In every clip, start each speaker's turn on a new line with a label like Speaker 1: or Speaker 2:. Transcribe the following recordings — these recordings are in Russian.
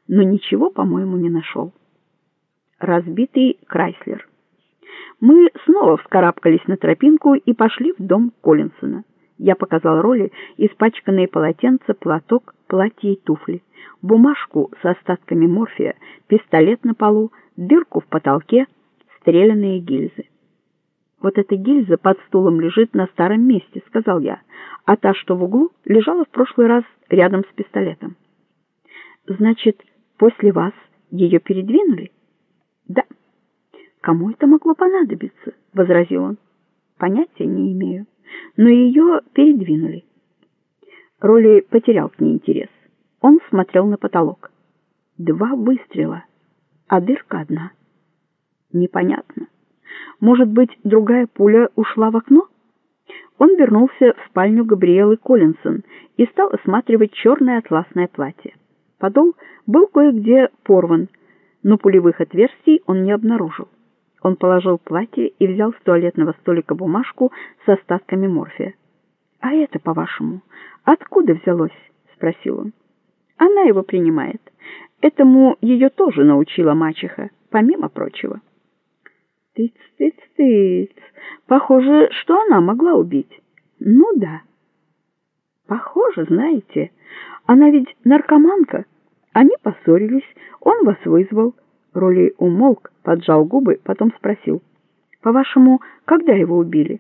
Speaker 1: но ничего, по-моему, не нашел. Разбитый Крайслер. Мы снова вскарабкались на тропинку и пошли в дом Коллинсона. Я показал Роли испачканные полотенца, платок, платье и туфли, бумажку с остатками морфия, пистолет на полу, дырку в потолке, стрелянные гильзы. «Вот эта гильза под стулом лежит на старом месте», — сказал я, «а та, что в углу, лежала в прошлый раз рядом с пистолетом». «Значит, после вас ее передвинули?» «Да». «Кому это могло понадобиться?» — возразил он. «Понятия не имею, но ее передвинули». Роли потерял к ней интерес. Он смотрел на потолок. 2 выстрела, а дырка одна. Непонятно. Может быть, другая пуля ушла в окно? Он вернулся в спальню Габриэлы Коллинсон и стал осматривать черное атласное платье. Подол был кое-где порван, но пулевых отверстий он не обнаружил. Он положил платье и взял с туалетного столика бумажку с остатками морфия. «А это, по-вашему, откуда взялось?» — спросил он. «Она его принимает. Этому ее тоже научила мачеха, помимо прочего». «Тыц-тыц-тыц. Похоже, что она могла убить». «Ну да». «Похоже, знаете, она ведь наркоманка. Они поссорились, он вас вызвал». Роли умолк, поджал губы, потом спросил: «По-вашему, когда его убили?»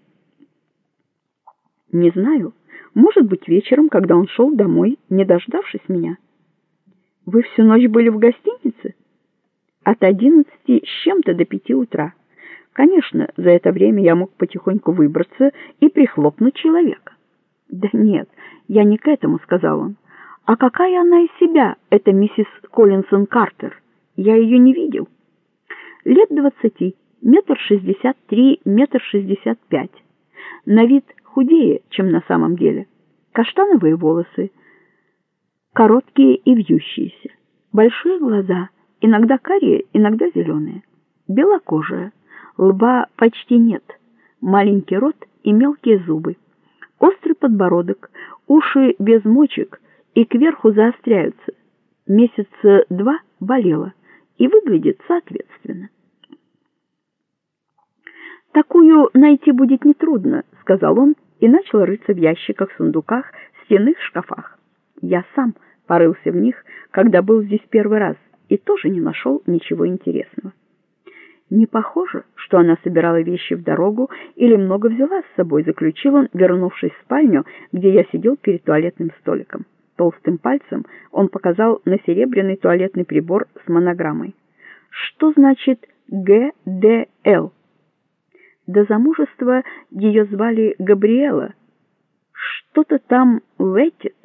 Speaker 1: «Не знаю. Может быть, вечером, когда он шел домой, не дождавшись меня». «Вы всю ночь были в гостинице?» «От 11 с чем-то до 5 утра. Конечно, за это время я мог потихоньку выбраться и прихлопнуть человека». «Да нет, я не к этому», — сказал он. «А какая она из себя, эта миссис Коллинсон Картер? Я ее не видел». «Лет 20, 1,63 м, 1,65 м. На вид худее, чем на самом деле. Каштановые волосы, короткие и вьющиеся. Большие глаза, иногда карие, иногда зеленые. Белокожая, лба почти нет, маленький рот и мелкие зубы. Острый подбородок, уши без мочек и кверху заостряются. Месяца 2 болела и выглядит соответственно». «Такую найти будет нетрудно», — сказал он и начал рыться в ящиках, сундуках, стенных шкафах. Я сам порылся в них, когда был здесь первый раз, и тоже не нашел ничего интересного. «Не похоже, что она собирала вещи в дорогу или много взяла с собой», — заключил он, вернувшись в спальню, где я сидел перед туалетным столиком. Толстым пальцем он показал на серебряный туалетный прибор с монограммой. «Что значит ГДЛ?» До замужества ее звали Габриэла. Что-то там летит.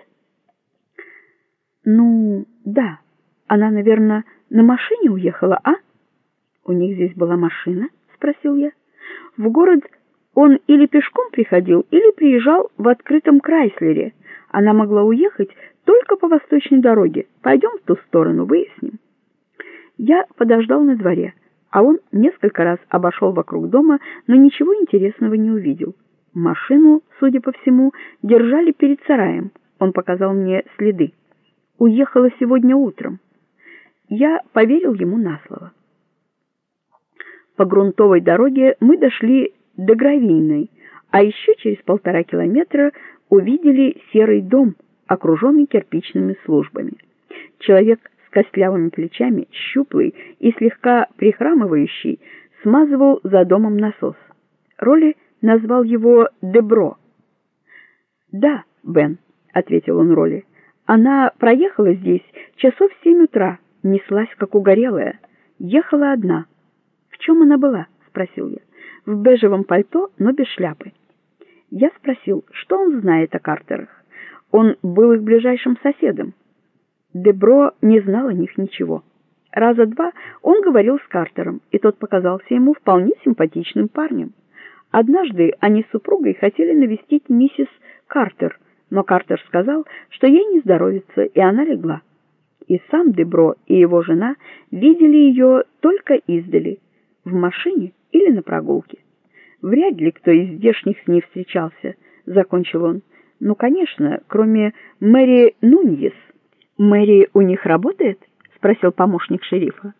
Speaker 1: «Ну, да. Она, наверное, на машине уехала, а?» «У них здесь была машина?» — спросил я. «В город он или пешком приходил, или приезжал в открытом Крайслере. Она могла уехать только по восточной дороге. Пойдем в ту сторону, выясним». Я подождал на дворе, а он несколько раз обошел вокруг дома, но ничего интересного не увидел. Машину, судя по всему, держали перед сараем. Он показал мне следы. «Уехала сегодня утром». Я поверил ему на слово. По грунтовой дороге мы дошли до гравийной, а еще через 1,5 километра увидели серый дом, окруженный кирпичными службами. Человек с костлявыми плечами, щуплый и слегка прихрамывающий, смазывал за домом насос. Роли назвал его Дебро. «Да, Бен», — ответил он Роли, — «она проехала здесь часов в 7 утра, неслась как угорелая, ехала одна». «В чем она была?» — спросил я. «В бежевом пальто, но без шляпы». Я спросил, что он знает о Картерах. Он был их ближайшим соседом. Дебро не знал о них ничего. Раза 2 он говорил с Картером, и тот показался ему вполне симпатичным парнем. Однажды они с супругой хотели навестить миссис Картер, но Картер сказал, что ей не здоровится, и она легла. И сам Дебро и его жена видели ее только издали, в машине или на прогулке. Вряд ли кто из здешних с ней встречался, — закончил он. Ну, конечно, кроме Мэри Нуньес. «Мэри у них работает?» — спросил помощник шерифа.